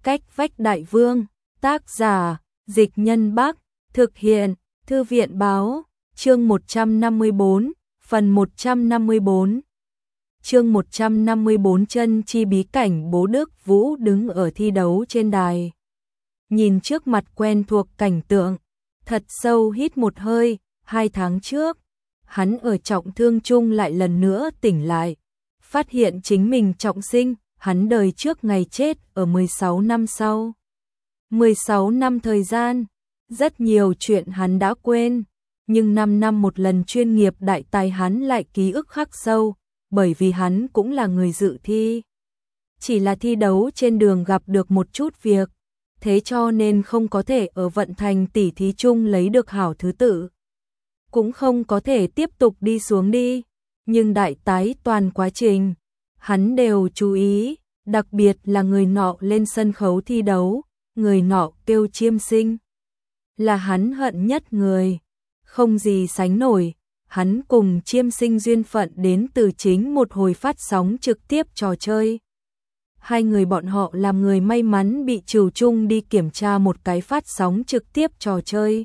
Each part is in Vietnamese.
Cách vách đại vương, tác giả, Dịch Nhân Bắc, thực hiện, Thư viện báo, chương 154, phần 154. Chương 154 chân chi bí cảnh. Bố Đức Vũ đứng ở thi đấu trên đài. Nhìn trước mặt quen thuộc cảnh tượng, thật sâu hít một hơi. 2 tháng trước, hắn ở trọng thương chung lại lần nữa tỉnh lại, phát hiện chính mình trọng sinh. Hắn đời trước ngày chết ở 16 năm sau. 16 năm thời gian, rất nhiều chuyện hắn đã quên, nhưng 5 năm một lần chuyên nghiệp đại tài hắn lại ký ức khắc sâu, bởi vì hắn cũng là người dự thi. Chỉ là thi đấu trên đường gặp được một chút việc, thế cho nên không có thể ở vận thành tỷ thí chung lấy được hảo thứ tự. Cũng không có thể tiếp tục đi xuống đi, nhưng đại tái toàn quá trình hắn đều chú ý, đặc biệt là người nọ lên sân khấu thi đấu, người nọ kêu Chiêm Sinh. Là hắn hận nhất người, không gì sánh nổi, hắn cùng Chiêm Sinh duyên phận đến từ chính một hồi phát sóng trực tiếp trò chơi. Hai người bọn họ làm người may mắn bị trừ chung đi kiểm tra một cái phát sóng trực tiếp trò chơi.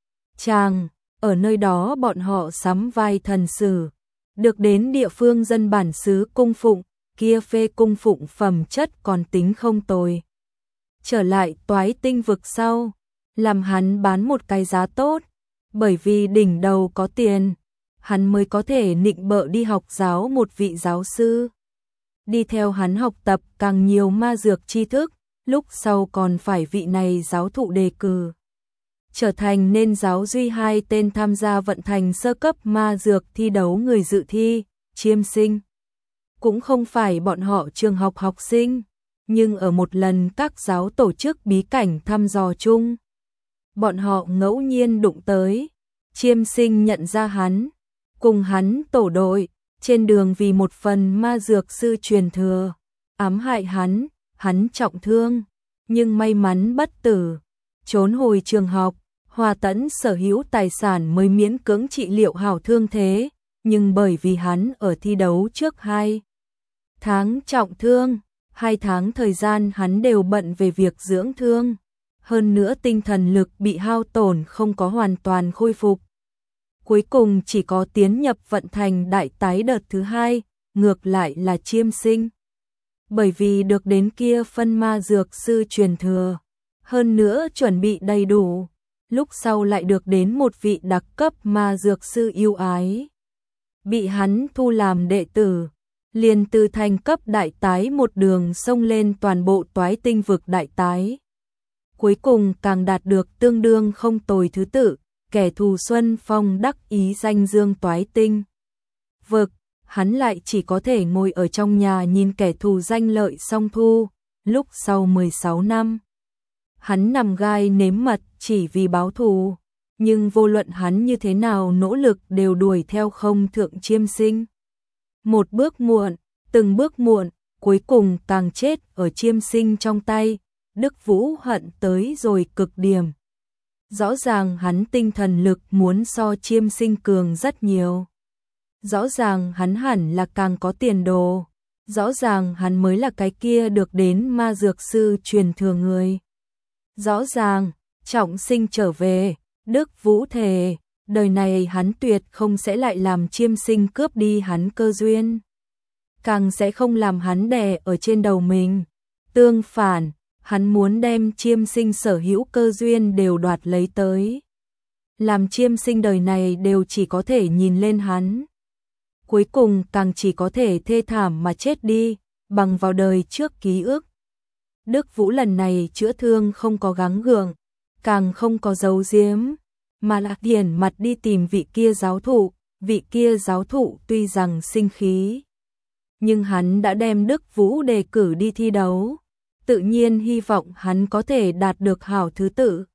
Ở nơi đó bọn họ sắm vai thần sử, được đến địa phương dân bản xứ cung phụng, kia phê cung phụng phẩm chất còn tính không tồi. Trở lại Toái Tinh vực sau, làm hắn bán một cái giá tốt, bởi vì đỉnh đầu có tiền, hắn mới có thể nịnh bợ đi học giáo một vị giáo sư. Đi theo hắn học tập càng nhiều ma dược tri thức, lúc sau còn phải vị này giáo thụ đề cử. Trở thành nên giáo duy 2 tên tham gia vận thành sơ cấp ma dược thi đấu người dự thi, Chiêm Sinh. Cũng không phải bọn họ trường học học sinh, nhưng ở một lần các giáo tổ chức bí cảnh thăm dò chung, bọn họ ngẫu nhiên đụng tới. Chiêm Sinh nhận ra hắn, cùng hắn tổ đội, trên đường vì một phần ma dược sư truyền thừa, ám hại hắn trọng thương, nhưng may mắn bất tử, trốn hồi trường học, hòa tẫn sở hữu tài sản mới miễn cưỡng trị liệu hảo thương thế, nhưng bởi vì hắn ở thi đấu trước 2 tháng trọng thương, 2 tháng thời gian hắn đều bận về việc dưỡng thương, hơn nữa tinh thần lực bị hao tổn không có hoàn toàn khôi phục. Cuối cùng chỉ có tiến nhập vận thành đại tái đợt thứ 2, ngược lại là Chiêm Sinh. Bởi vì được đến kia phân ma dược sư truyền thừa, hơn nữa chuẩn bị đầy đủ, lúc sau lại được đến một vị đặc cấp ma dược sư yêu ái. Bị hắn thu làm đệ tử, liền từ thành cấp đại tái một đường xông lên toàn bộ Toái Tinh vực đại tái. Cuối cùng càng đạt được tương đương không tồi thứ tự, kẻ thù Xuân Phong đắc ý danh dương Toái Tinh vực, hắn lại chỉ có thể ngồi ở trong nhà nhìn kẻ thù danh lợi song thu. Lúc sau 16 năm, hắn nằm gai nếm mật chỉ vì báo thù, nhưng vô luận hắn như thế nào nỗ lực đều đuổi theo không thượng Chiêm Sinh. Một bước muộn, từng bước muộn, cuối cùng càng chết ở Chiêm Sinh trong tay. Đức Vũ hận tới rồi cực điểm. Rõ ràng hắn tinh thần lực muốn so Chiêm Sinh cường rất nhiều. Rõ ràng hắn hẳn là càng có tiền đồ. Rõ ràng hắn mới là cái kia được đến ma dược sư truyền thừa người. Rõ ràng, trọng sinh trở về, Đức Vũ thề, đời này hắn tuyệt không sẽ lại làm Chiêm Sinh cướp đi hắn cơ duyên. Càng sẽ không làm hắn đè ở trên đầu mình. Tương phản, hắn muốn đem Chiêm Sinh sở hữu cơ duyên đều đoạt lấy tới. Làm Chiêm Sinh đời này đều chỉ có thể nhìn lên hắn. Cuối cùng càng chỉ có thể thê thảm mà chết đi, bằng vào đời trước ký ức. Đức Vũ lần này chữa thương không có gắng gượng, càng không có giấu giếm, mà là điển mặt đi tìm vị kia giáo thụ. Vị kia giáo thụ tuy rằng sinh khí, nhưng hắn đã đem Đức Vũ đề cử đi thi đấu, tự nhiên hy vọng hắn có thể đạt được hảo thứ tự.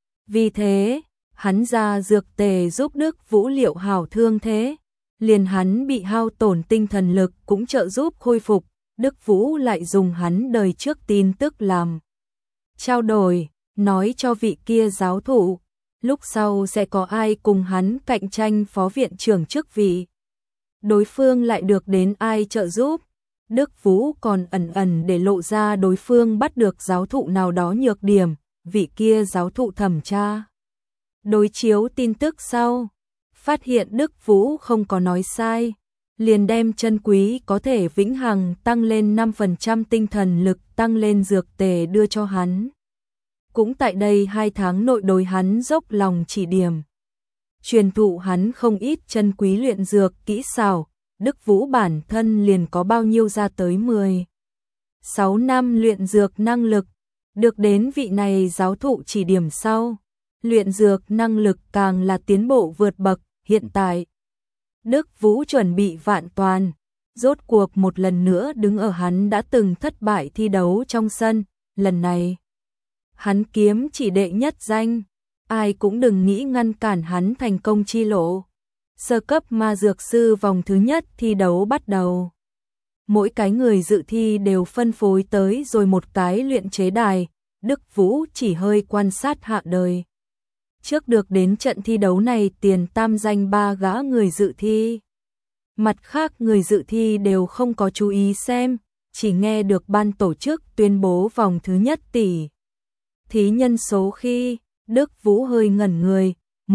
Vì thế, hắn ra dược tề giúp Đức Vũ liệu hảo thương thế, liền hắn bị hao tổn tinh thần lực cũng trợ giúp khôi phục. Đức Vũ lại dùng hắn đời trước tin tức làm trao đổi, nói cho vị kia giáo thụ, lúc sau sẽ có ai cùng hắn cạnh tranh phó viện trưởng chức vị. Đối phương lại được đến ai trợ giúp, Đức Vũ còn ẩn ẩn để lộ ra đối phương bắt được giáo thụ nào đó nhược điểm, vị kia giáo thụ thẩm tra. Đối chiếu tin tức sau, phát hiện Đức Vũ không có nói sai, liền đem chân quý có thể vĩnh hằng tăng lên 5% tinh thần lực tăng lên dược tề đưa cho hắn. Cũng tại đây 2 tháng nội đối hắn dốc lòng chỉ điểm. Truyền thụ hắn không ít chân quý luyện dược kỹ xảo, Đức Vũ bản thân liền có bao nhiêu ra tới 6 năm luyện dược năng lực, được đến vị này giáo thụ chỉ điểm sau. Luyện dược năng lực càng là tiến bộ vượt bậc, hiện tại. Đức Vũ chuẩn bị vạn toàn, rốt cuộc một lần nữa đứng ở hắn đã từng thất bại thi đấu trong sân, lần này. Hắn kiếm chỉ đệ nhất danh, ai cũng đừng nghĩ ngăn cản hắn thành công chi lộ. Sơ cấp ma dược sư vòng thứ nhất thi đấu bắt đầu. Mỗi cái người dự thi đều phân phối tới rồi một cái luyện chế đài, Đức Vũ chỉ hơi quan sát hạ đời. Trước được đến trận thi đấu này tiền tam danh 3 gã người dự thi. Mặt khác người dự thi đều không có chú ý xem, chỉ nghe được ban tổ chức tuyên bố vòng thứ nhất tỷ thí nhân số khi Đức Vũ hơi ngẩn người,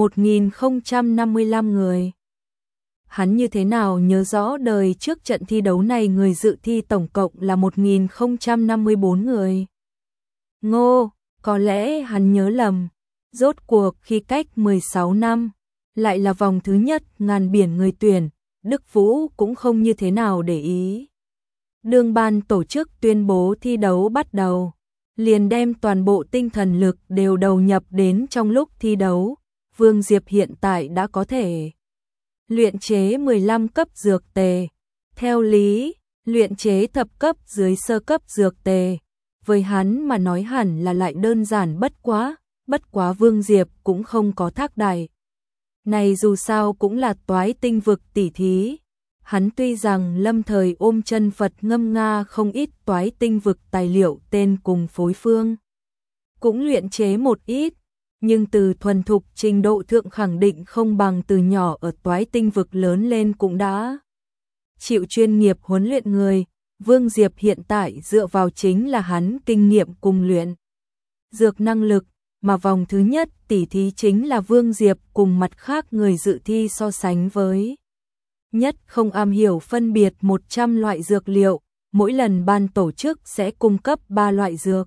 1055 người. Hắn như thế nào nhớ rõ đời trước trận thi đấu này người dự thi tổng cộng là 1054 người. Ngô, có lẽ hắn nhớ lầm. Rốt cuộc khi cách 16 năm, lại là vòng thứ nhất ngàn biển người tuyển, Đức Vũ cũng không như thế nào để ý. Đương ban tổ chức tuyên bố thi đấu bắt đầu, liền đem toàn bộ tinh thần lực đều đầu nhập đến trong lúc thi đấu. Vương Diệp hiện tại đã có thể luyện chế 15 cấp dược tề. Theo lý, luyện chế thập cấp dưới sơ cấp dược tề, với hắn mà nói hẳn là lại đơn giản bất quá Vương Diệp cũng không có thác đài. Này dù sao cũng là toái tinh vực tỷ thí. Hắn tuy rằng lâm thời ôm chân Phật ngâm nga không ít toái tinh vực tài liệu tên cùng phối phương. Cũng luyện chế một ít, nhưng từ thuần thục trình độ thượng khẳng định không bằng từ nhỏ ở toái tinh vực lớn lên cũng đã chịu chuyên nghiệp huấn luyện người. Vương Diệp hiện tại dựa vào chính là hắn kinh nghiệm cùng luyện dược năng lực, mà vòng thứ nhất tỷ thí chính là Vương Diệp cùng mặt khác người dự thi so sánh với. Nhất không am hiểu phân biệt 100 loại dược liệu, mỗi lần ban tổ chức sẽ cung cấp 3 loại dược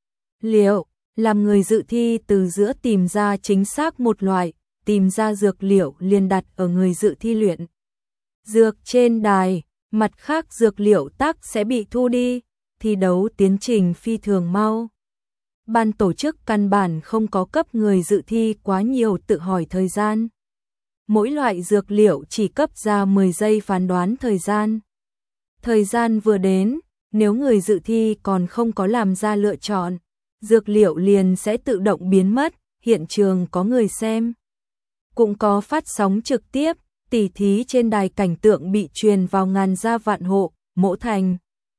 liệu, làm người dự thi từ giữa tìm ra chính xác một loại, tìm ra dược liệu liền đặt ở người dự thi luyện dược trên đài, mặt khác dược liệu tác sẽ bị thu đi, thi đấu tiến trình phi thường mau. Ban tổ chức căn bản không có cấp người dự thi quá nhiều tự hỏi thời gian. Mỗi loại dược liệu chỉ cấp ra 10 giây phán đoán thời gian. Thời gian vừa đến, nếu người dự thi còn không có làm ra lựa chọn, dược liệu liền sẽ tự động biến mất, hiện trường có người xem. Cũng có phát sóng trực tiếp, tỉ thí trên đài cảnh tượng bị truyền vào ngàn gia vạn hộ, mỗ thành.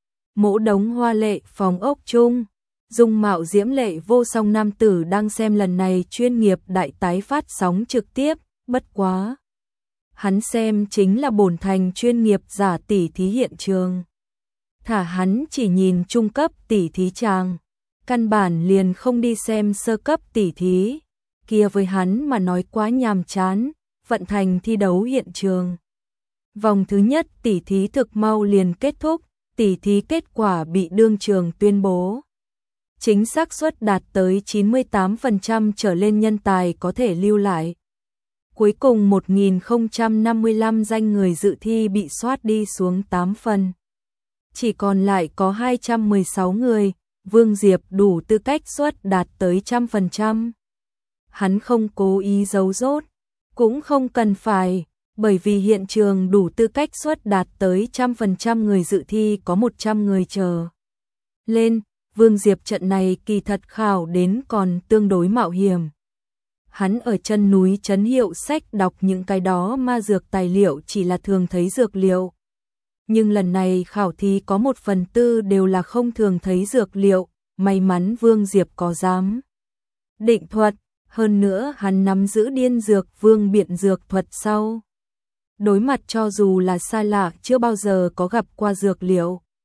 Mỗ đống hoa lệ phòng ốc chung. Dung mạo diễm lệ vô song nam tử đang xem lần này chuyên nghiệp đại tái phát sóng trực tiếp, bất quá. Hắn xem chính là bổn thành chuyên nghiệp giả tỉ thí hiện trường. Thả hắn chỉ nhìn trung cấp tỉ thí chàng, căn bản liền không đi xem sơ cấp tỉ thí, kia với hắn mà nói quá nhàm chán, vận thành thi đấu hiện trường. Vòng thứ nhất tỉ thí thực mau liền kết thúc, tỉ thí kết quả bị đương trường tuyên bố. Chính xác suất đạt tới 98% trở lên nhân tài có thể lưu lại. Cuối cùng 1055 danh người dự thi bị soát đi xuống 8 phần. Chỉ còn lại có 216 người, Vương Diệp đủ tư cách suất đạt tới 100%. Hắn không cố ý giấu dốt, cũng không cần phải, bởi vì hiện trường đủ tư cách suất đạt tới 100% người dự thi có 100 người chờ lên. Vương Diệp trận này kỳ thật khảo đến còn tương đối mạo hiểm. Hắn ở chân núi trấn hiệu sách đọc những cái đó ma dược tài liệu chỉ là thường thấy dược liệu. Nhưng lần này khảo thí có 1/4 đều là không thường thấy dược liệu, may mắn Vương Diệp có dám định thuật, hơn nữa hắn nắm giữ điên dược vương biện dược thuật sau. Đối mặt cho dù là xa lạ chưa bao giờ có gặp qua dược liệu,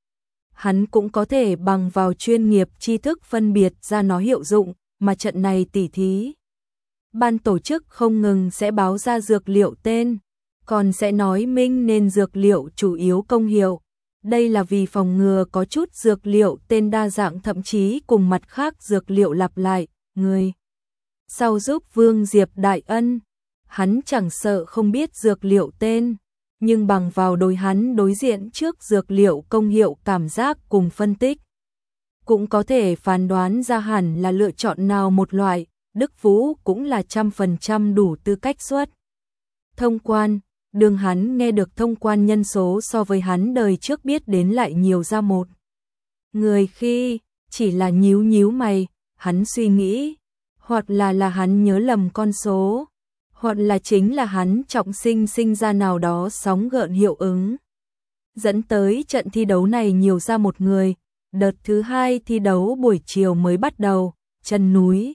hắn cũng có thể bằng vào chuyên nghiệp tri thức phân biệt ra nó hiệu dụng, mà trận này tỉ thí. Ban tổ chức không ngừng sẽ báo ra dược liệu tên, còn sẽ nói minh nên dược liệu chủ yếu công hiệu. Đây là vì phòng ngừa có chút dược liệu tên đa dạng thậm chí cùng mặt khác dược liệu lặp lại, người sau giúp Vương Diệp đại ân. Hắn chẳng sợ không biết dược liệu tên, nhưng bằng vào hắn đối diện trước dược liệu công hiệu cảm giác cùng phân tích, cũng có thể phán đoán ra hẳn là lựa chọn nào một loại. Đức Vũ cũng là 100% đủ tư cách xuất thông quan. Đường hắn nghe được thông quan nhân số so với hắn đời trước biết đến lại nhiều ra một người khi chỉ là nhíu nhíu mày, hắn suy nghĩ, hoặc là hắn nhớ lầm con số, hoặc là chính là hắn trọng sinh ra nào đó sóng gợn hiệu ứng, dẫn tới trận thi đấu này nhiều ra một người. Đợt thứ 2 thi đấu buổi chiều mới bắt đầu, chân núi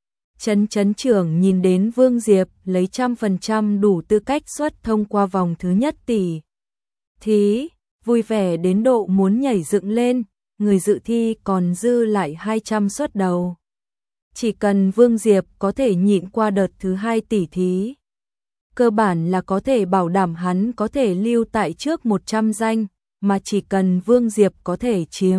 Trấn trưởng nhìn đến Vương Diệp lấy 100% đủ tư cách xuất thông qua vòng thứ nhất tỷ thí, vui vẻ đến độ muốn nhảy dựng lên. Người dự thi còn dư lại 200 suất đầu. Chỉ cần Vương Diệp có thể nhịn qua đợt thứ 2 tỷ thí, cơ bản là có thể bảo đảm hắn có thể lưu tại trước 100 danh, mà chỉ cần Vương Diệp có thể chiếm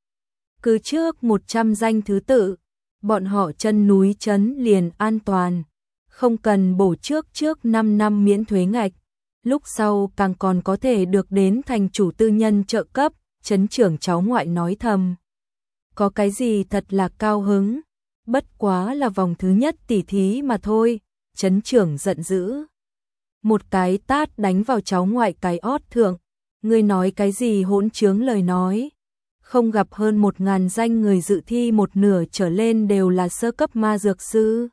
cứ trước 100 danh thứ tự, bọn họ chân núi trấn liền an toàn, không cần bổ trước 5 năm miễn thuế ngạch, lúc sau càng còn có thể được đến thành chủ tư nhân trợ cấp. Trấn trưởng cháu ngoại nói thầm, có cái gì thật là cao hứng, bất quá là vòng thứ nhất tỷ thí mà thôi. Trấn trưởng giận dữ, một cái tát đánh vào cháu ngoại cái ót thượng. Ngươi nói cái gì hỗn trướng lời nói, không gặp hơn 1000 danh người dự thi một nửa trở lên đều là sơ cấp ma dược sư.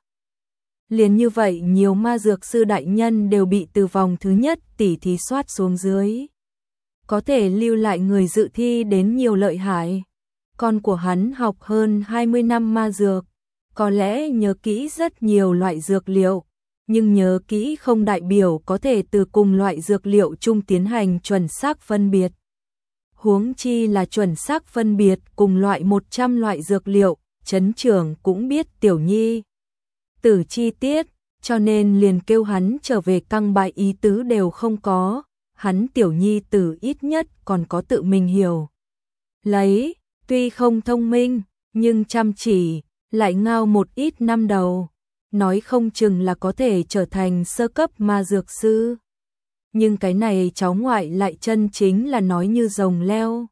Liền như vậy nhiều ma dược sư đại nhân đều bị từ vòng thứ nhất tỷ thí soát xuống dưới. Có thể lưu lại người dự thi đến nhiều lợi hại. Con của hắn học hơn 20 năm ma dược, có lẽ nhớ kỹ rất nhiều loại dược liệu, nhưng nhớ kỹ không đại biểu có thể từ cùng loại dược liệu chung tiến hành chuẩn xác phân biệt. Huống chi là chuẩn xác phân biệt cùng loại 100 loại dược liệu. Trấn trưởng cũng biết tiểu nhi tử chi tiết, cho nên liền kêu hắn trở về căng bại ý tứ đều không có. Hắn tiểu nhi tử ít nhất còn có tự mình hiểu lấy, tuy không thông minh, nhưng chăm chỉ, lại ngao một ít năm đầu, nói không chừng là có thể trở thành sơ cấp ma dược sư. Nhưng cái này cháu ngoại lại chân chính là nói như rồng leo,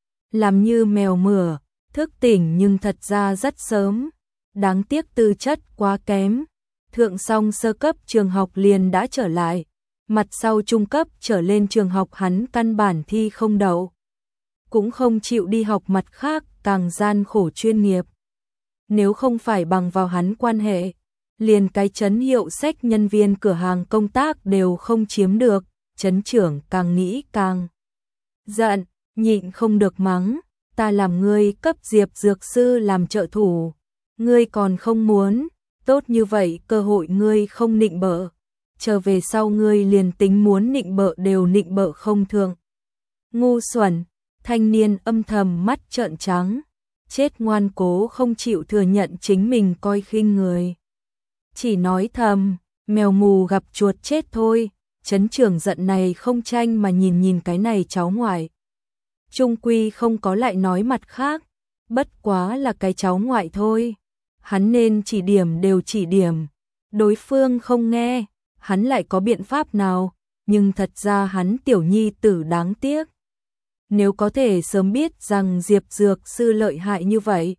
làm như mèo mửa, thức tỉnh nhưng thật ra rất sớm, đáng tiếc tư chất quá kém. Thượng xong sơ cấp trường học liền đã trở lại, mặt sau trung cấp trở lên trường học hắn căn bản thi không đậu, cũng không chịu đi học mặt khác càng gian khổ chuyên nghiệp. Nếu không phải bằng vào hắn quan hệ, liền cái trấn hiệu sách nhân viên cửa hàng công tác đều không chiếm được. Trấn trưởng càng nghĩ càng giận, nhịn không được mắng, ta làm ngươi cấp Diệp dược sư làm trợ thủ, ngươi còn không muốn, tốt như vậy cơ hội ngươi không nịnh bợ, trở về sau ngươi liền tính muốn nịnh bợ đều nịnh bợ không thượng. Ngu xuẩn, thanh niên âm thầm mắt trợn trắng, chết ngoan cố không chịu thừa nhận chính mình coi khinh người. Chỉ nói thầm, mèo mù gặp chuột chết thôi. Trấn trưởng giận này không tranh mà nhìn cái này cháu ngoại. Trung quy không có lại nói mặt khác, bất quá là cái cháu ngoại thôi. Hắn nên chỉ điểm đều chỉ điểm, đối phương không nghe, hắn lại có biện pháp nào, nhưng thật ra hắn tiểu nhi tử đáng tiếc. Nếu có thể sớm biết rằng Diệp dược sư lợi hại như vậy,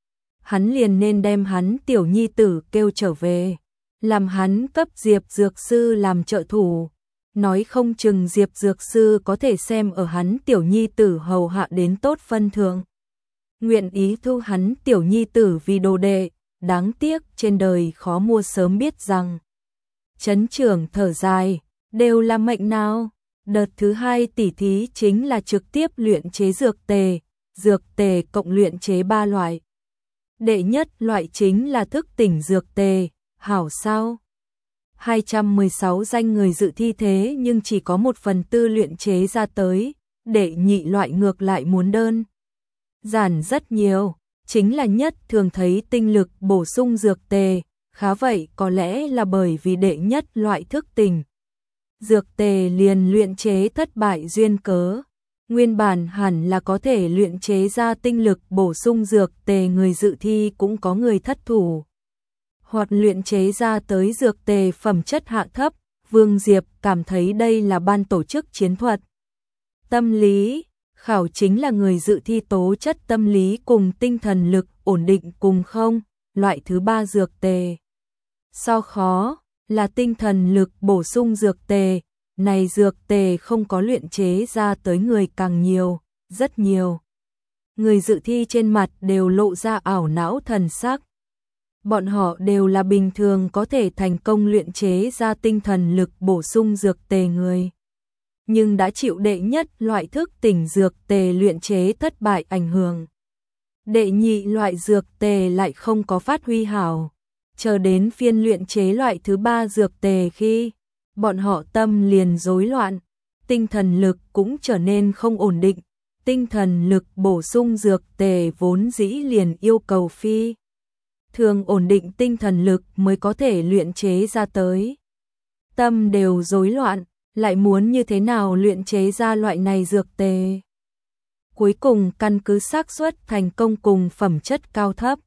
hắn liền nên đem hắn tiểu nhi tử kêu trở về, làm hắn cấp Diệp dược sư làm trợ thủ. Nói không chừng Diệp dược sư có thể xem ở hắn tiểu nhi tử hầu hạ đến tốt phân thượng, nguyện ý thu hắn tiểu nhi tử vì đồ đệ. Đáng tiếc trên đời khó mua sớm biết rằng. Trấn trưởng thở dài, đều là mệnh nào. Đợt thứ 2 tỷ thí chính là trực tiếp luyện chế dược tề cộng luyện chế 3 loại. Đệ nhất loại chính là thức tỉnh dược tề, hảo sao? 216 danh người dự thi thế nhưng chỉ có 1/4 luyện chế ra tới, đệ nhị loại ngược lại muốn đơn giản rất nhiều, chính là nhất thường thấy tinh lực bổ sung dược tề, khá vậy có lẽ là bởi vì đệ nhất loại thức tỉnh. Dược tề liền luyện chế thất bại duyên cớ. Nguyên bản hẳn là có thể luyện chế ra tinh lực bổ sung dược tề, người dự thi cũng có người thất thủ. Hoặc luyện chế ra tới dược tề phẩm chất hạ thấp, Vương Diệp cảm thấy đây là ban tổ chức chiến thuật. Tâm lý, khảo chính là người dự thi tố chất tâm lý cùng tinh thần lực ổn định cùng không, loại thứ 3 dược tề. So khó là tinh thần lực bổ sung dược tề, này dược tề không có luyện chế ra tới người càng nhiều, rất nhiều. Người dự thi trên mặt đều lộ ra ảo não thần sắc. Bọn họ đều là bình thường có thể thành công luyện chế ra tinh thần lực bổ sung dược tề người. Nhưng đã chịu đệ nhất loại thức tỉnh dược tề luyện chế thất bại ảnh hưởng. Đệ nhị loại dược tề lại không có phát huy hảo. Chờ đến phiên luyện chế loại thứ 3 dược tề khi bọn họ tâm liền rối loạn, tinh thần lực cũng trở nên không ổn định. Tinh thần lực bổ sung dược tề vốn dĩ liền yêu cầu phi thường ổn định tinh thần lực mới có thể luyện chế ra tới. Tâm đều rối loạn, lại muốn như thế nào luyện chế ra loại này dược tề. Cuối cùng căn cứ xác suất thành công cùng phẩm chất cao thấp,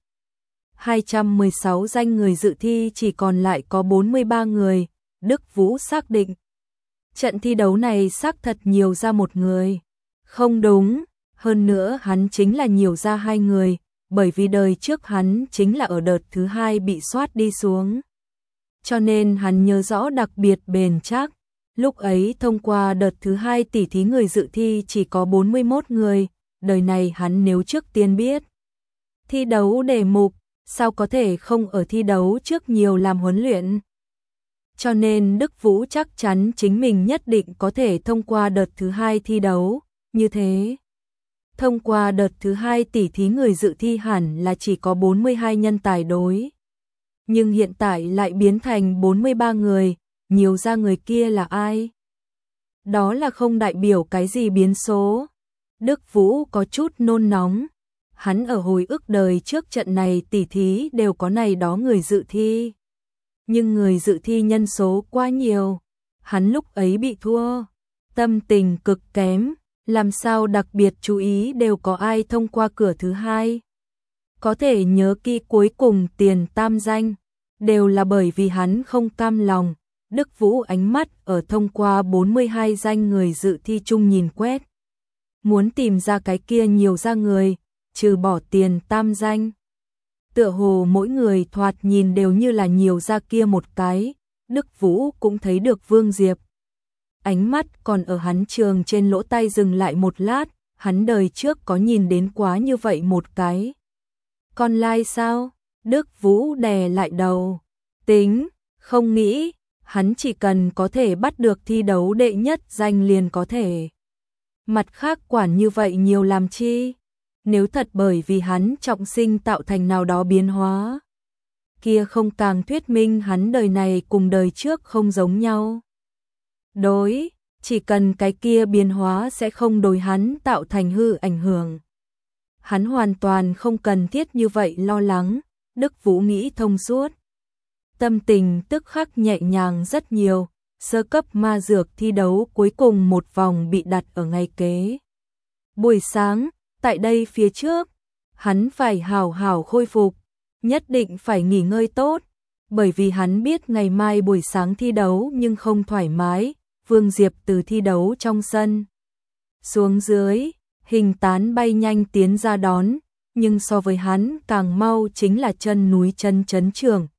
216 danh người dự thi chỉ còn lại có 43 người, Đức Vũ xác định. Trận thi đấu này xác thật nhiều ra một người. Không đúng, hơn nữa hắn chính là nhiều ra 2 người, bởi vì đời trước hắn chính là ở đợt thứ 2 bị soát đi xuống. Cho nên hắn nhớ rõ đặc biệt bền chắc. Lúc ấy thông qua đợt thứ 2 tỉ thí người dự thi chỉ có 41 người, đời này hắn nếu trước tiên biết thi đấu đề mục, sao có thể không ở thi đấu trước nhiều làm huấn luyện. Cho nên Đức Vũ chắc chắn chính mình nhất định có thể thông qua đợt thứ 2 thi đấu, như thế. Thông qua đợt thứ 2 tỉ thí người dự thi hẳn là chỉ có 42 nhân tài đối. Nhưng hiện tại lại biến thành 43 người, nhiều ra người kia là ai? Đó là không đại biểu cái gì biến số. Đức Vũ có chút nôn nóng. Hắn ở hồi ức đời trước trận này tỉ thí đều có này đó người dự thi. Nhưng người dự thi nhân số quá nhiều. Hắn lúc ấy bị thua. Tâm tình cực kém. Làm sao đặc biệt chú ý đều có ai thông qua cửa thứ 2. Có thể nhớ kỹ cuối cùng tiền tam danh. Đều là bởi vì hắn không cam lòng. Đức Vũ ánh mắt ở thông qua 42 danh người dự thi chung nhìn quét. Muốn tìm ra cái kia nhiều ra người, trừ bỏ tiền tam danh. Tựa hồ mỗi người thoạt nhìn đều như là nhiều ra kia một cái, Đức Vũ cũng thấy được Vương Diệp. Ánh mắt còn ở hắn trường trên lỗ tai dừng lại một lát, hắn đời trước có nhìn đến quá như vậy một cái. Con lai sao? Đức Vũ đè lại đầu. Tính, không nghĩ, hắn chỉ cần có thể bắt được thi đấu đệ nhất danh liền có thể. Mặt khác quản như vậy nhiều làm chi? Nếu thật bởi vì hắn trọng sinh tạo thành nào đó biến hóa, kia không càng thuyết minh hắn đời này cùng đời trước không giống nhau. Đối, chỉ cần cái kia biến hóa sẽ không đối hắn tạo thành hư ảnh hưởng. Hắn hoàn toàn không cần thiết như vậy lo lắng, Đức Vũ nghĩ thông suốt. Tâm tình tức khắc nhẹ nhàng rất nhiều, sơ cấp ma dược thi đấu cuối cùng một vòng bị đặt ở ngày kế. Buổi sáng, tại đây phía trước, hắn phải hào hào khôi phục, nhất định phải nghỉ ngơi tốt, bởi vì hắn biết ngày mai buổi sáng thi đấu nhưng không thoải mái. Vương Diệp từ thi đấu trong sân xuống dưới, hình tán bay nhanh tiến ra đón, nhưng so với hắn càng mau chính là chân núi chân chấn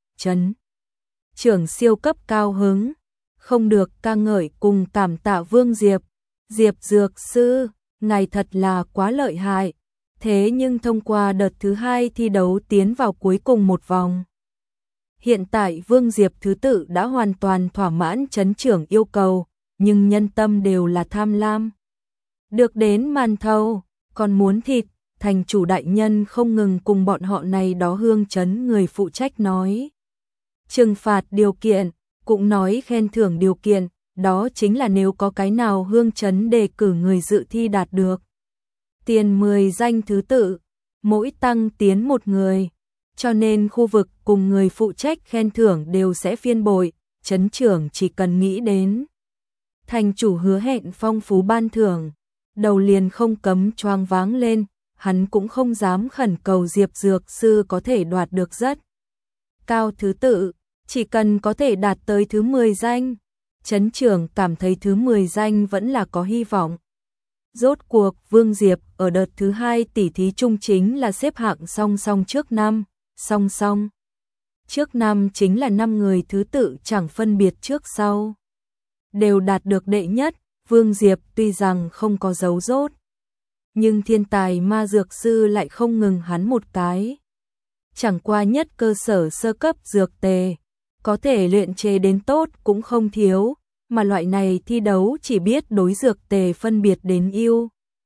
trưởng siêu cấp cao hứng, không được ca ngợi cùng cảm tạ Vương Diệp. Diệp dược sư, ngài thật là quá lợi hại, thế nhưng thông qua đợt thứ 2 thi đấu tiến vào cuối cùng một vòng. Hiện tại Vương Diệp thứ tự đã hoàn toàn thỏa mãn chấn trưởng yêu cầu, nhưng nhân tâm đều là tham lam. Được đến màn thầu, còn muốn thịt, thành chủ đại nhân không ngừng cùng bọn họ này đó hương chấn người phụ trách nói. Trừng phạt điều kiện, cũng nói khen thưởng điều kiện, đó chính là nếu có cái nào hương chấn đề cử người dự thi đạt được tiền 10 danh thứ tự, mỗi tăng tiến một người, cho nên khu vực cùng người phụ trách khen thưởng đều sẽ phiên bội, trấn trưởng chỉ cần nghĩ đến thành chủ hứa hẹn phong phú ban thưởng, đầu liền không cấm choáng váng lên, hắn cũng không dám khẩn cầu Diệp Dược Sư có thể đoạt được rất cao thứ tự, chỉ cần có thể đạt tới thứ 10 danh. Trấn trưởng cảm thấy thứ 10 danh vẫn là có hy vọng. Rốt cuộc Vương Diệp ở đợt thứ 2 tỷ thí chung chính là xếp hạng song song trước năm, song song. Trước năm chính là 5 người thứ tự chẳng phân biệt trước sau. Đều đạt được đệ nhất, Vương Diệp tuy rằng không có dấu rốt. Nhưng thiên tài ma dược sư lại không ngừng hắn một cái. Chẳng qua nhất cơ sở sơ cấp dược tề, có thể luyện chế đến tốt cũng không thiếu, mà loại này thi đấu chỉ biết đối dược tề phân biệt đến ưu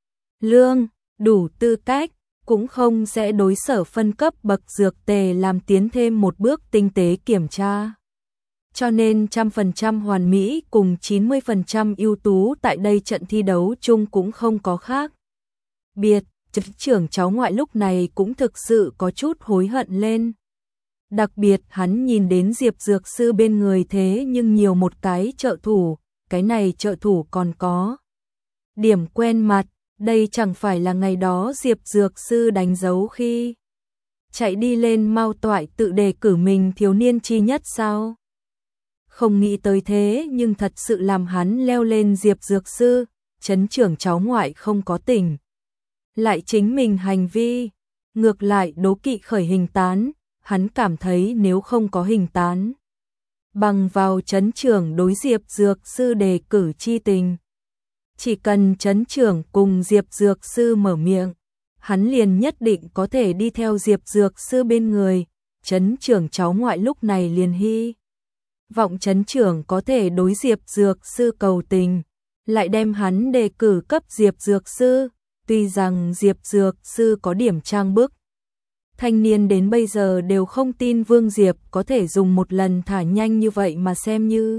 lương, đủ tư cách, cũng không sẽ đối sở phân cấp bậc dược tề làm tiến thêm một bước tinh tế kiểm tra. Cho nên 100% hoàn mỹ cùng 90% ưu tú tại đây trận thi đấu chung cũng không có khác biệt. Trấn trưởng cháu ngoại lúc này cũng thực sự có chút hối hận lên. Đặc biệt hắn nhìn đến Diệp Dược Sư bên người thế nhưng nhiều một cái trợ thủ, cái này trợ thủ còn có điểm quen mặt, đây chẳng phải là ngày đó Diệp Dược Sư đánh dấu khi chạy đi lên Mao Toại tự đề cử mình thiếu niên chi nhất sao? Không nghĩ tới thế nhưng thật sự làm hắn leo lên Diệp Dược Sư, trấn trưởng cháu ngoại không có tỉnh. Lại chính mình hành vi, ngược lại đố kỵ khởi hình tán, hắn cảm thấy nếu không có hình tán. Bằng vào trấn trưởng đối Diệp Dược Sư đề cử chi tình. Chỉ cần trấn trưởng cùng Diệp Dược Sư mở miệng, hắn liền nhất định có thể đi theo Diệp Dược Sư bên người, trấn trưởng cháu ngoại lúc này liền hy vọng trấn trưởng có thể đối Diệp Dược Sư cầu tình, lại đem hắn đề cử cấp Diệp Dược Sư, tuy rằng Diệp Dược Sư có điểm trang bức. Thanh niên đến bây giờ đều không tin Vương Diệp có thể dùng một lần thả nhanh như vậy mà xem như.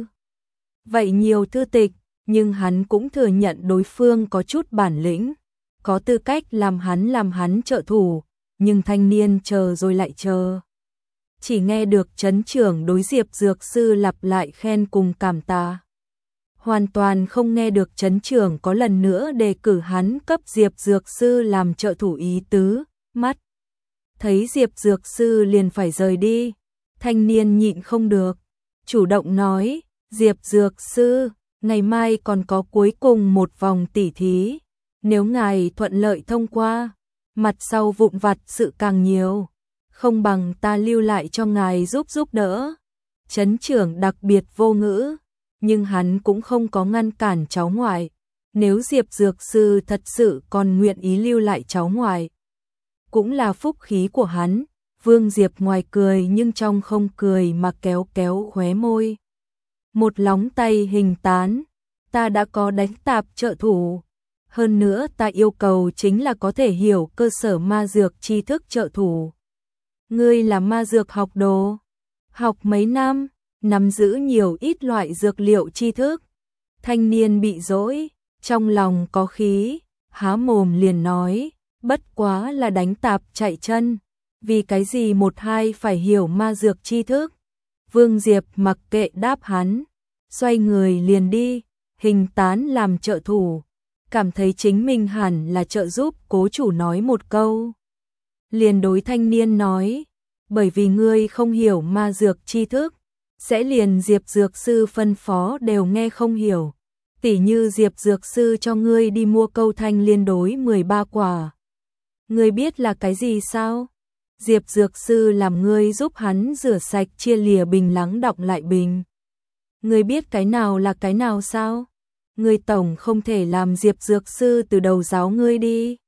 Vậy nhiều thư tịch, nhưng hắn cũng thừa nhận đối phương có chút bản lĩnh, có tư cách làm hắn trợ thủ, nhưng thanh niên chờ rồi lại chờ. Chỉ nghe được trấn trưởng đối Diệp Dược Sư lặp lại khen cùng cảm tạ. Hoàn toàn không nghe được trấn trưởng có lần nữa đề cử hắn cấp Diệp Dược Sư làm trợ thủ ý tứ, mắt. Thấy Diệp Dược Sư liền phải rời đi, thanh niên nhịn không được, chủ động nói, Diệp Dược Sư, ngày mai còn có cuối cùng một vòng tỉ thí, nếu ngài thuận lợi thông qua, mặt sau vụn vặt sự càng nhiều, không bằng ta lưu lại cho ngài giúp đỡ. Trấn trưởng đặc biệt vô ngữ, nhưng hắn cũng không có ngăn cản cháu ngoại, nếu Diệp Dược Sư thật sự còn nguyện ý lưu lại cháu ngoại. Cũng là phúc khí của hắn, Vương Diệp ngoài cười nhưng trong không cười mà kéo kéo khóe môi. Một lóng tay hình tán, ta đã có đánh tạp trợ thủ. Hơn nữa ta yêu cầu chính là có thể hiểu cơ sở ma dược tri thức trợ thủ. Ngươi là ma dược học đồ, học mấy năm, nắm giữ nhiều ít loại dược liệu tri thức. Thanh niên bị dỗi, trong lòng có khí, há mồm liền nói. Bất quá là đánh tạp chạy chân, vì cái gì một hai phải hiểu ma dược tri thức. Vương Diệp mặc kệ đáp hắn, xoay người liền đi, hình tán làm trợ thủ, cảm thấy chính mình hẳn là trợ giúp cố chủ nói một câu. Liền đối thanh niên nói, bởi vì ngươi không hiểu ma dược tri thức, sẽ liền Diệp Dược Sư phân phó đều nghe không hiểu. Tỉ như Diệp Dược Sư cho ngươi đi mua câu thanh liên đối 13 quả. Ngươi biết là cái gì sao? Diệp Dược Sư làm ngươi giúp hắn rửa sạch chia lìa bình lắng đọng lại bình. Ngươi biết cái nào là cái nào sao? Ngươi tổng không thể làm Diệp Dược Sư từ đầu giáo ngươi đi.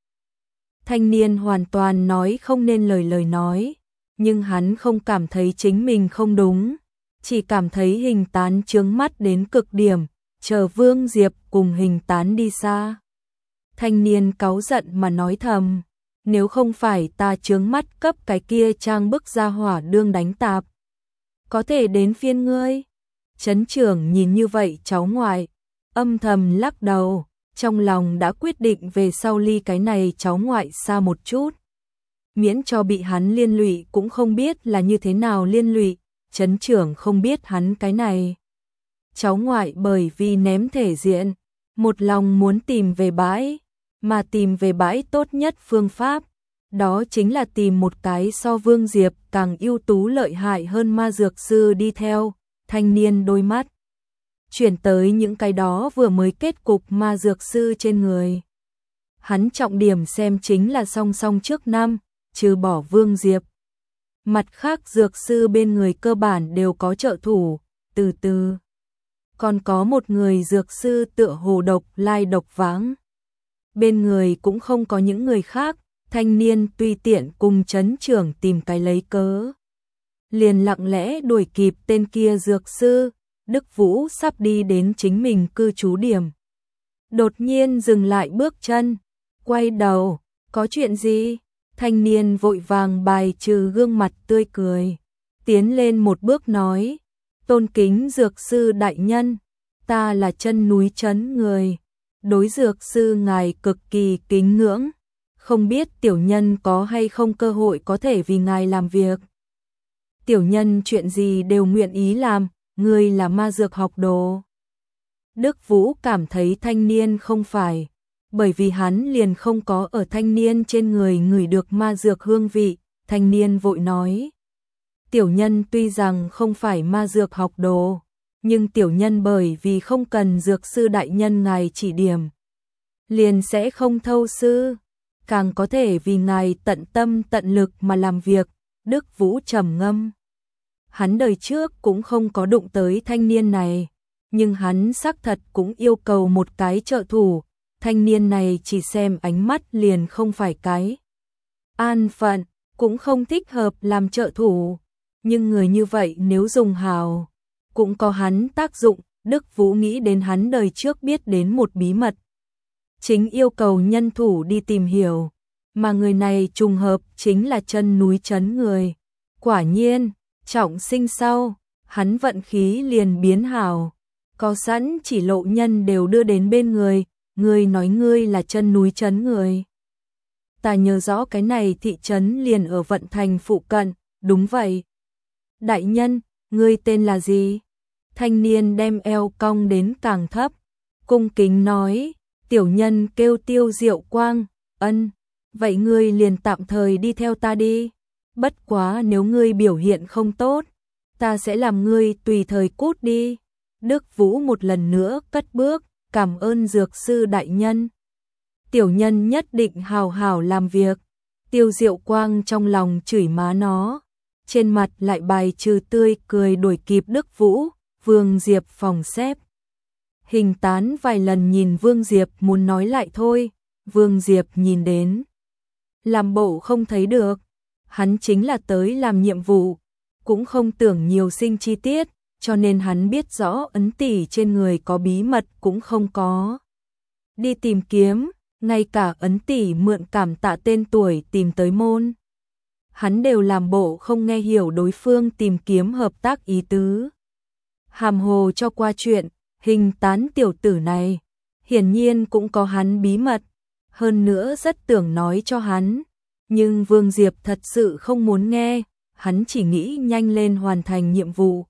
Thanh niên hoàn toàn nói không nên lời nói, nhưng hắn không cảm thấy chính mình không đúng, chỉ cảm thấy hình tán chướng mắt đến cực điểm, chờ Vương Diệp cùng hình tán đi xa. Thanh niên cáu giận mà nói thầm, nếu không phải ta chướng mắt cấp cái kia trang bức ra hỏa đương đánh tạp, có thể đến phiên ngươi. Trấn trưởng nhìn như vậy cháu ngoại, âm thầm lắc đầu, trong lòng đã quyết định về sau ly cái này cháu ngoại xa một chút. Miễn cho bị hắn liên lụy cũng không biết là như thế nào liên lụy, trấn trưởng không biết hắn cái này. Cháu ngoại bởi vì ném thể diện, một lòng muốn tìm về bãi, mà tìm về bãi tốt nhất phương pháp, đó chính là tìm một cái so Vương Diệp càng ưu tú lợi hại hơn ma dược sư đi theo. Thanh niên đôi mắt chuyển tới những cái đó vừa mới kết cục ma dược sư trên người. Hắn trọng điểm xem chính là song song trước năm, trừ bỏ Vương Diệp. Mặt khác dược sư bên người cơ bản đều có trợ thủ, từ từ. Còn có một người dược sư tựa hồ độc lai độc vãng. Bên người cũng không có những người khác, thanh niên tùy tiện cùng trấn trưởng tìm cái lấy cớ. Liền lặng lẽ đuổi kịp tên kia dược sư, Đức Vũ sắp đi đến chính mình cư trú điểm. Đột nhiên dừng lại bước chân, quay đầu, có chuyện gì? Thanh niên vội vàng bài trừ gương mặt tươi cười, tiến lên một bước nói, tôn kính dược sư đại nhân, ta là chân núi trấn người, đối dược sư ngài cực kỳ kính ngưỡng, không biết tiểu nhân có hay không cơ hội có thể vì ngài làm việc. Tiểu nhân chuyện gì đều nguyện ý làm, ngươi là ma dược học đồ. Đức Vũ cảm thấy thanh niên không phải, bởi vì hắn liền không có ở thanh niên trên người ngửi được ma dược hương vị, thanh niên vội nói. Tiểu nhân tuy rằng không phải ma dược học đồ, nhưng tiểu nhân bởi vì không cần dược sư đại nhân ngài chỉ điểm, liền sẽ không thâu sư, càng có thể vì ngài tận tâm tận lực mà làm việc. Đức Vũ trầm ngâm. Hắn đời trước cũng không có đụng tới thanh niên này, nhưng hắn xác thật cũng yêu cầu một cái trợ thủ, thanh niên này chỉ xem ánh mắt liền không phải cái an phận, cũng không thích hợp làm trợ thủ, nhưng người như vậy nếu dùng hào, cũng có hắn tác dụng. Đức Vũ nghĩ đến hắn đời trước biết đến một bí mật, chính yêu cầu nhân thủ đi tìm hiểu, mà người này trùng hợp chính là chân núi trấn người. Quả nhiên, trọng sinh sau, hắn vận khí liền biến hảo, có sẵn chỉ lộ nhân đều đưa đến bên người. Ngươi nói ngươi là chân núi trấn người. Ta nhớ rõ cái này thị trấn liền ở Vận Thành phụ cận, đúng vậy. Đại nhân, ngươi tên là gì? Thanh niên đem eo cong đến càng thấp, cung kính nói, tiểu nhân kêu Tiêu Diệu Quang. Ân, vậy ngươi liền tạm thời đi theo ta đi. Bất quá nếu ngươi biểu hiện không tốt, ta sẽ làm ngươi tùy thời cút đi. Đức Vũ một lần nữa cất bước, cảm ơn dược sư đại nhân. Tiểu nhân nhất định hào hảo làm việc. Tiêu Diệu Quang trong lòng chửi má nó, trên mặt lại bài trừ tươi cười đuổi kịp Đức Vũ. Vương Diệp phòng xếp hình tán vài lần nhìn Vương Diệp muốn nói lại thôi, Vương Diệp nhìn đến, làm bộ không thấy được, hắn chính là tới làm nhiệm vụ, cũng không tưởng nhiều sinh chi tiết, cho nên hắn biết rõ ấn tỷ trên người có bí mật cũng không có. Đi tìm kiếm, ngay cả ấn tỷ mượn cảm tạ tên tuổi tìm tới môn. Hắn đều làm bộ không nghe hiểu đối phương tìm kiếm hợp tác ý tứ. Hàm hồ cho qua chuyện, hình tán tiểu tử này, hiển nhiên cũng có hắn bí mật, hơn nữa rất tưởng nói cho hắn. Nhưng Vương Diệp thật sự không muốn nghe, hắn chỉ nghĩ nhanh lên hoàn thành nhiệm vụ.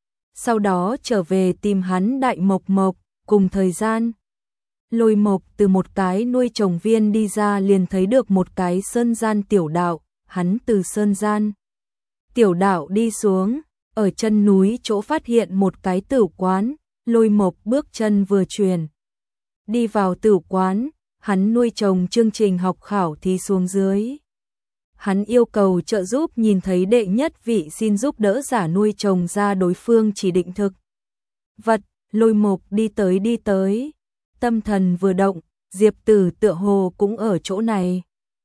Sau đó trở về tìm hắn Đại Mộc Mộc, cùng thời gian. Lôi Mộc từ một cái nuôi trồng viên đi ra liền thấy được một cái sơn gian tiểu đạo, hắn từ sơn gian tiểu đạo đi xuống, ở chân núi chỗ phát hiện một cái tử quán, Lôi Mộc bước chân vừa chuyển. Đi vào tử quán, hắn nuôi trồng chương trình học khảo thí xuống dưới. Hắn yêu cầu trợ giúp nhìn thấy đệ nhất vị xin giúp đỡ giả nuôi trồng ra đối phương chỉ định thực vật. Lôi Mộc đi tới, tâm thần vừa động, Diệp Tử tựa hồ cũng ở chỗ này.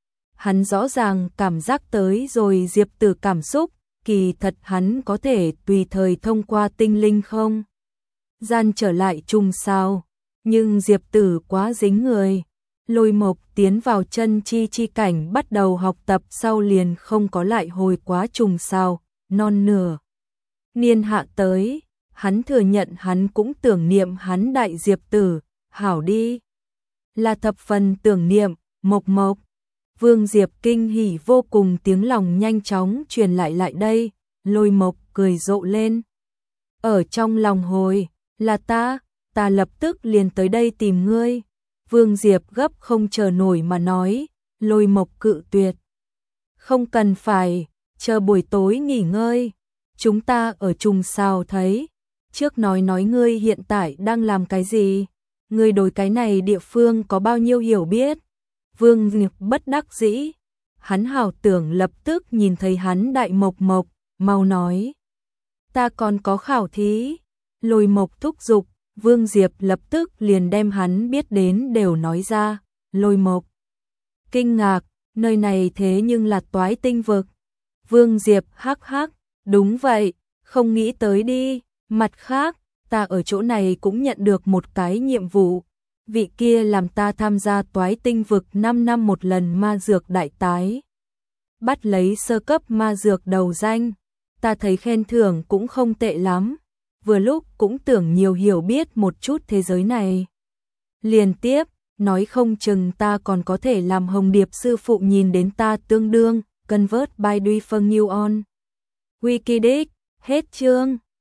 Hắn rõ ràng cảm giác tới rồi Diệp Tử cảm xúc, kỳ thật hắn có thể tùy thời thông qua tinh linh không gian trở lại trùng sao, nhưng Diệp Tử quá dính người. Lôi Mộc tiến vào chân chi cảnh bắt đầu học tập sau liền không có lại hồi quá trùng sao, non nửa niên hạ tới, hắn thừa nhận hắn cũng tưởng niệm hắn đại Diệp Tử, hảo đi. là thập phần tưởng niệm, Mộc Mộc. Vương Diệp kinh hỉ vô cùng, tiếng lòng nhanh chóng truyền lại đây, Lôi Mộc cười rộ lên. Ở trong lòng hồi, là ta lập tức liền tới đây tìm ngươi. Vương Diệp gấp không chờ nổi mà nói, Lôi Mộc cự tuyệt. Không cần phải, chờ buổi tối nghỉ ngơi, chúng ta ở trùng sao thấy. Trước nói ngươi hiện tại đang làm cái gì? Ngươi đối cái này địa phương có bao nhiêu hiểu biết? Vương Diệp bất đắc dĩ, hắn hảo tưởng lập tức nhìn thấy hắn Đại Mộc Mộc, mau nói. Ta còn có khảo thí. Lôi Mộc thúc giục, Vương Diệp lập tức liền đem hắn biết đến đều nói ra. Lôi Mộc kinh ngạc, nơi này thế nhưng là Toái Tinh vực. Vương Diệp hắc hắc, đúng vậy, không nghĩ tới đi. Mặt khác, ta ở chỗ này cũng nhận được một cái nhiệm vụ. Vị kia làm ta tham gia Toái Tinh vực 5 năm một lần ma dược đại tái. Bắt lấy sơ cấp ma dược đầu danh. Ta thấy khen thưởng cũng không tệ lắm. Vừa lúc cũng tưởng nhiều hiểu biết một chút thế giới này. Liên tiếp, nói không chừng ta còn có thể làm Hồng Điệp sư phụ nhìn đến ta tương đương, convert by Duy Phân New On. Wikidic, hết chương.